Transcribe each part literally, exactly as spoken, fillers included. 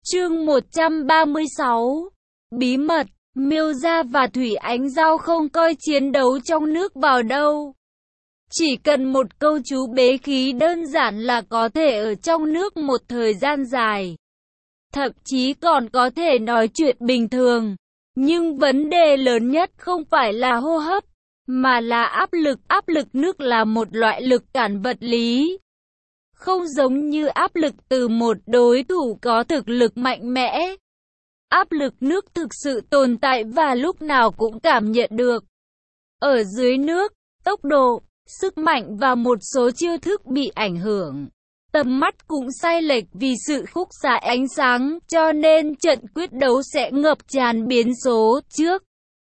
Chương một trăm ba mươi sáu. Bí mật, Miêu Gia và Thủy Ánh Giao không coi chiến đấu trong nước vào đâu. Chỉ cần một câu chú bế khí đơn giản là có thể ở trong nước một thời gian dài. Thậm chí còn có thể nói chuyện bình thường. Nhưng vấn đề lớn nhất không phải là hô hấp, mà là áp lực. Áp lực nước là một loại lực cản vật lý. Không giống như áp lực từ một đối thủ có thực lực mạnh mẽ. Áp lực nước thực sự tồn tại và lúc nào cũng cảm nhận được. Ở dưới nước, tốc độ, sức mạnh và một số chiêu thức bị ảnh hưởng. Tầm mắt cũng sai lệch vì sự khúc xạ ánh sáng, cho nên trận quyết đấu sẽ ngập tràn biến số. Trước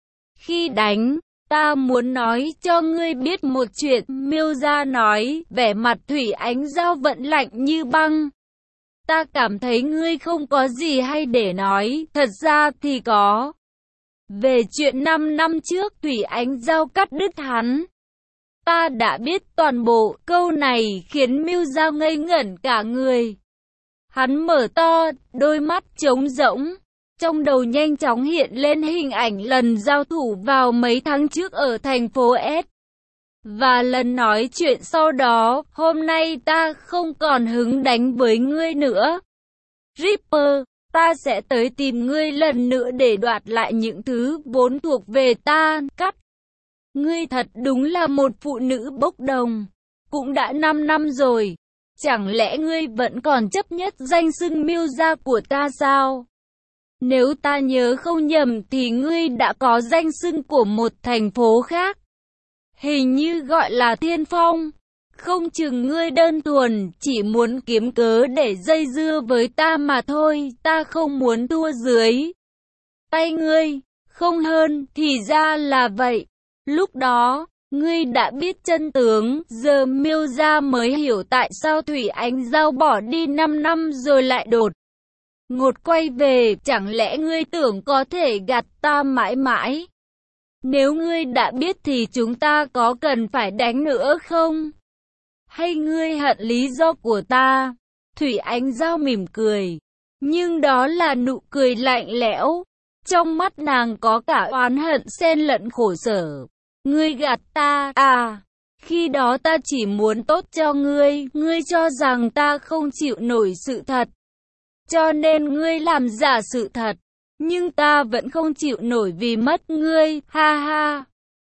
khi đánh, ta muốn nói cho ngươi biết một chuyện, Miêu Gia nói, vẻ mặt Thủy Ánh Giao vẫn lạnh như băng. Ta cảm thấy ngươi không có gì hay để nói, thật ra thì có. Về chuyện năm năm trước, Thủy Ánh Giao cắt đứt hắn. Ta đã biết toàn bộ. Câu này khiến Miêu Gia ngây ngẩn cả người. Hắn mở to, đôi mắt trống rỗng. Trong đầu nhanh chóng hiện lên hình ảnh lần giao thủ vào mấy tháng trước ở thành phố S. Và lần nói chuyện sau đó, hôm nay ta không còn hứng đánh với ngươi nữa. Ripper, ta sẽ tới tìm ngươi lần nữa để đoạt lại những thứ vốn thuộc về ta. Cắt. Ngươi thật đúng là một phụ nữ bốc đồng. Cũng đã năm năm rồi. Chẳng lẽ ngươi vẫn còn chấp nhất danh xưng Miêu Gia của ta sao? Nếu ta nhớ không nhầm thì ngươi đã có danh xưng của một thành phố khác. Hình như gọi là Thiên Phong. Không chừng ngươi đơn thuần chỉ muốn kiếm cớ để dây dưa với ta mà thôi. Ta không muốn thua dưới tay ngươi. Không hơn, thì ra là vậy. Lúc đó, ngươi đã biết chân tướng. Giờ Miêu Gia mới hiểu tại sao Thủy Ánh Giao bỏ đi năm năm rồi lại đột ngột quay về. Chẳng lẽ ngươi tưởng có thể gạt ta mãi mãi? Nếu ngươi đã biết thì chúng ta có cần phải đánh nữa không? Hay ngươi hận lý do của ta? Thủy Ánh Giao mỉm cười. Nhưng đó là nụ cười lạnh lẽo. Trong mắt nàng có cả oán hận xen lẫn khổ sở. Ngươi gạt ta à? Khi đó ta chỉ muốn tốt cho ngươi. Ngươi cho rằng ta không chịu nổi sự thật, cho nên ngươi làm giả sự thật. Nhưng ta vẫn không chịu nổi vì mất ngươi, ha ha.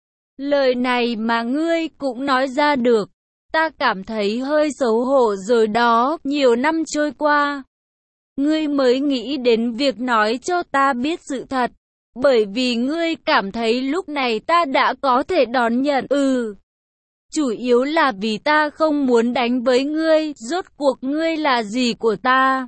Lời này mà ngươi cũng nói ra được. Ta cảm thấy hơi xấu hổ rồi đó. Nhiều năm trôi qua, ngươi mới nghĩ đến việc nói cho ta biết sự thật. Bởi vì ngươi cảm thấy lúc này ta đã có thể đón nhận. Ừ, chủ yếu là vì ta không muốn đánh với ngươi. Rốt cuộc ngươi là gì của ta?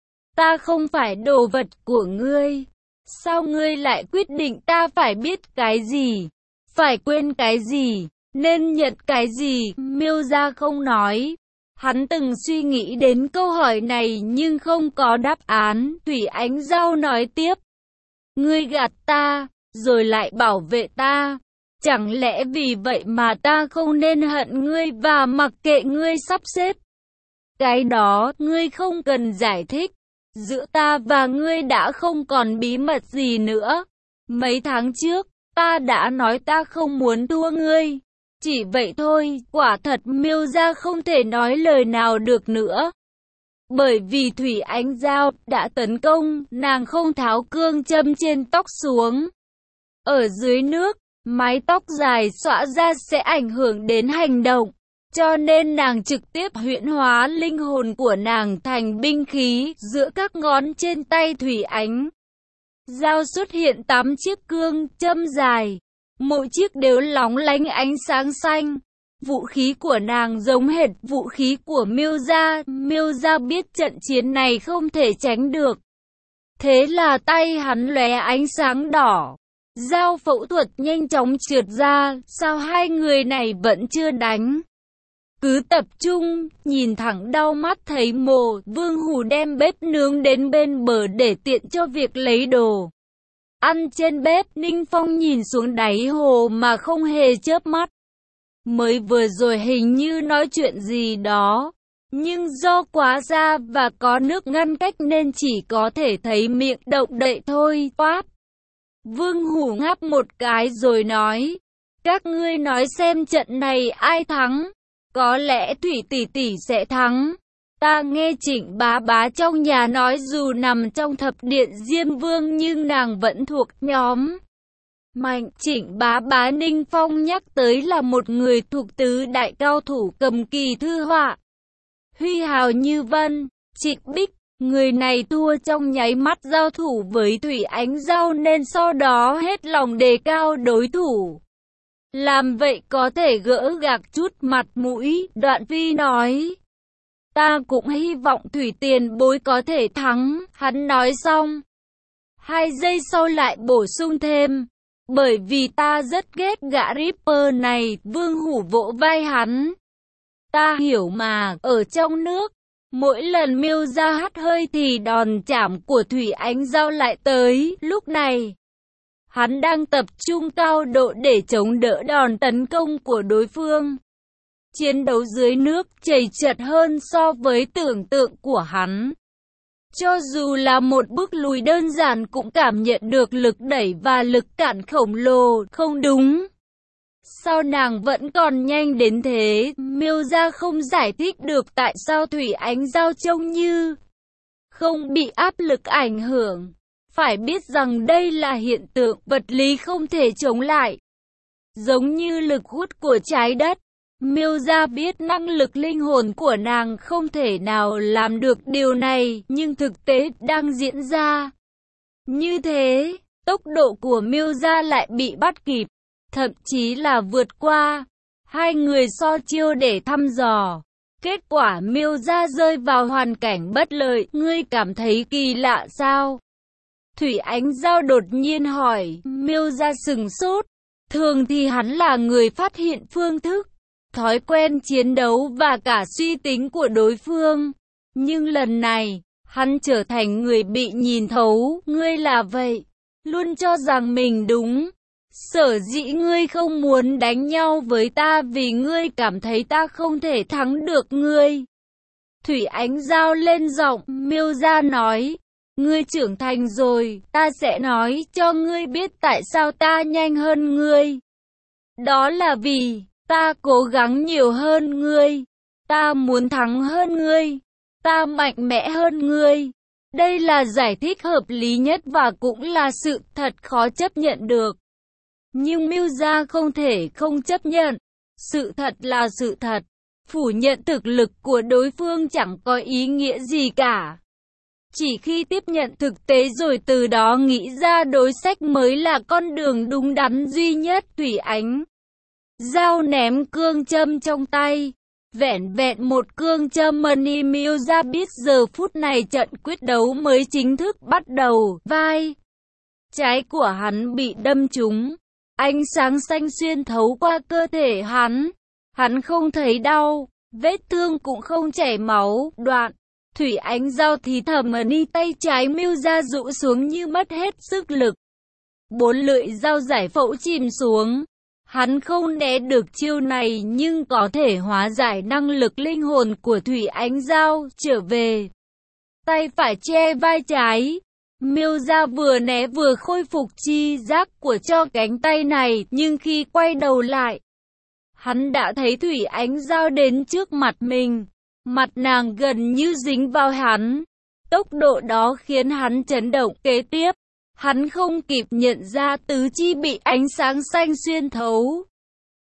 Ta không phải đồ vật của ngươi. Sao ngươi lại quyết định ta phải biết cái gì, phải quên cái gì, nên nhận cái gì? Miêu Gia không nói. Hắn từng suy nghĩ đến câu hỏi này nhưng không có đáp án. Thủy Ánh Giao nói tiếp. Ngươi gạt ta, rồi lại bảo vệ ta. Chẳng lẽ vì vậy mà ta không nên hận ngươi và mặc kệ ngươi sắp xếp? Cái đó, ngươi không cần giải thích. Giữa ta và ngươi đã không còn bí mật gì nữa. Mấy tháng trước, ta đã nói ta không muốn thua ngươi. Chỉ vậy thôi. Quả thật Miêu Gia không thể nói lời nào được nữa. Bởi vì Thủy Ánh Giao đã tấn công, nàng không tháo cương châm trên tóc xuống. Ở dưới nước, mái tóc dài xõa ra sẽ ảnh hưởng đến hành động. Cho nên nàng trực tiếp huyễn hóa linh hồn của nàng thành binh khí. Giữa các ngón trên tay Thủy Ánh Giao xuất hiện tám chiếc cương châm dài. Mỗi chiếc đều lóng lánh ánh sáng xanh. Vũ khí của nàng giống hệt vũ khí của Miêu Gia. Miêu Gia biết trận chiến này không thể tránh được. Thế là tay hắn lóe ánh sáng đỏ. Dao phẫu thuật nhanh chóng trượt ra. Sao hai người này vẫn chưa đánh? Cứ tập trung, nhìn thẳng đau mắt thấy Mộ Vương Hù đem bếp nướng đến bên bờ để tiện cho việc lấy đồ ăn trên bếp. Ninh Phong nhìn xuống đáy hồ mà không hề chớp mắt. Mới vừa rồi hình như nói chuyện gì đó. Nhưng do quá xa và có nước ngăn cách nên chỉ có thể thấy miệng động đậy thôi. Toát. Vương Hủ ngáp một cái rồi nói, các ngươi nói xem trận này ai thắng? Có lẽ Thủy tỷ tỷ sẽ thắng. Ta nghe Trịnh bá bá trong nhà nói dù nằm trong thập điện Diêm Vương nhưng nàng vẫn thuộc nhóm mạnh. Trịnh bá bá Ninh Phong nhắc tới là một người thuộc tứ đại cao thủ cầm kỳ thư họa. Huy hào như vân. Trịnh Bích, người này thua trong nháy mắt giao thủ với Thủy Ánh Giao nên sau đó hết lòng đề cao đối thủ. Làm vậy có thể gỡ gạc chút mặt mũi. Đoạn Phi nói, ta cũng hy vọng Thủy tiền bối có thể thắng. Hắn nói xong, hai giây sau lại bổ sung thêm, bởi vì ta rất ghét gã Ripper này. Vương Hủ vỗ vai hắn, ta hiểu mà. Ở trong nước, mỗi lần Miêu ra hắt hơi thì đòn chảm của Thủy Ánh Giao lại tới. Lúc này, hắn đang tập trung cao độ để chống đỡ đòn tấn công của đối phương. Chiến đấu dưới nước chầy chật hơn so với tưởng tượng của hắn. Cho dù là một bước lùi đơn giản cũng cảm nhận được lực đẩy và lực cản khổng lồ. Không đúng, sao nàng vẫn còn nhanh đến thế? Miêu gia không giải thích được tại sao Thủy Ánh Giao trông như không bị áp lực ảnh hưởng. Phải biết rằng đây là hiện tượng vật lý không thể chống lại, giống như lực hút của trái đất. Miêu gia biết năng lực linh hồn của nàng không thể nào làm được điều này, nhưng thực tế đang diễn ra như thế. Tốc độ của Miêu gia lại bị bắt kịp, thậm chí là vượt qua. Hai người so chiêu để thăm dò. Kết quả Miêu gia rơi vào hoàn cảnh bất lợi. Ngươi cảm thấy kỳ lạ sao? Thủy Ánh Giao đột nhiên hỏi. Miêu gia sừng sốt. Thường thì hắn là người phát hiện phương thức, thói quen chiến đấu và cả suy tính của đối phương. Nhưng lần này, hắn trở thành người bị nhìn thấu. Ngươi là vậy, luôn cho rằng mình đúng. Sở dĩ ngươi không muốn đánh nhau với ta vì ngươi cảm thấy ta không thể thắng được ngươi. Thủy Ánh Giao lên giọng. Miêu gia nói, ngươi trưởng thành rồi, ta sẽ nói cho ngươi biết tại sao ta nhanh hơn ngươi. Đó là vì ta cố gắng nhiều hơn ngươi. Ta muốn thắng hơn ngươi. Ta mạnh mẽ hơn ngươi. Đây là giải thích hợp lý nhất và cũng là sự thật khó chấp nhận được. Nhưng Miêu gia không thể không chấp nhận. Sự thật là sự thật. Phủ nhận thực lực của đối phương chẳng có ý nghĩa gì cả. Chỉ khi tiếp nhận thực tế rồi từ đó nghĩ ra đối sách mới là con đường đúng đắn duy nhất. Thủy Ánh Giao ném cương châm trong tay. Vẻn vẹn một cương châm money. Miêu gia biết giờ phút này trận quyết đấu mới chính thức bắt đầu. Vai trái của hắn bị đâm trúng. Ánh sáng xanh xuyên thấu qua cơ thể hắn. Hắn không thấy đau, vết thương cũng không chảy máu. Đoạn Thủy Ánh Giao thì thầm ni tay trái Miêu gia rũ xuống như mất hết sức lực. Bốn lưỡi dao giải phẫu chìm xuống. Hắn không né được chiêu này nhưng có thể hóa giải năng lực linh hồn của Thủy Ánh Giao trở về. Tay phải che vai trái. Miêu gia vừa né vừa khôi phục chi giác của cho cánh tay này, nhưng khi quay đầu lại, hắn đã thấy Thủy Ánh Giao đến trước mặt mình. Mặt nàng gần như dính vào hắn. Tốc độ đó khiến hắn chấn động. Kế tiếp, hắn không kịp nhận ra tứ chi bị ánh sáng xanh xuyên thấu.